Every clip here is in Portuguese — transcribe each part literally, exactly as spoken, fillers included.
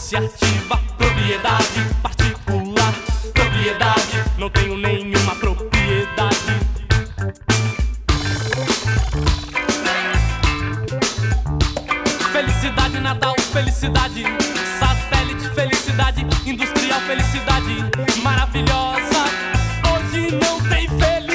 associativa, propriedade particular, propriedade, não tenho nenhuma propriedade. Felicidade, Natal, felicidade, satélite, felicidade, industrial, felicidade, maravilhosa, hoje não tem felicidade.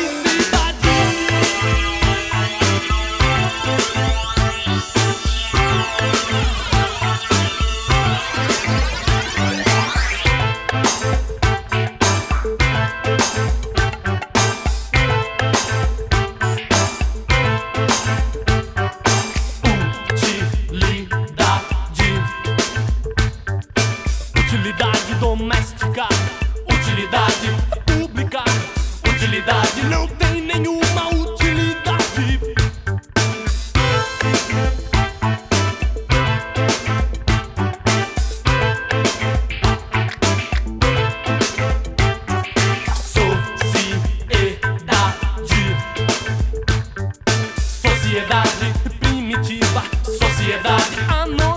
Utilidade doméstica, utilidade pública, utilidade não tem nenhuma utilidade. Sociedade, sociedade primitiva, sociedade anônima.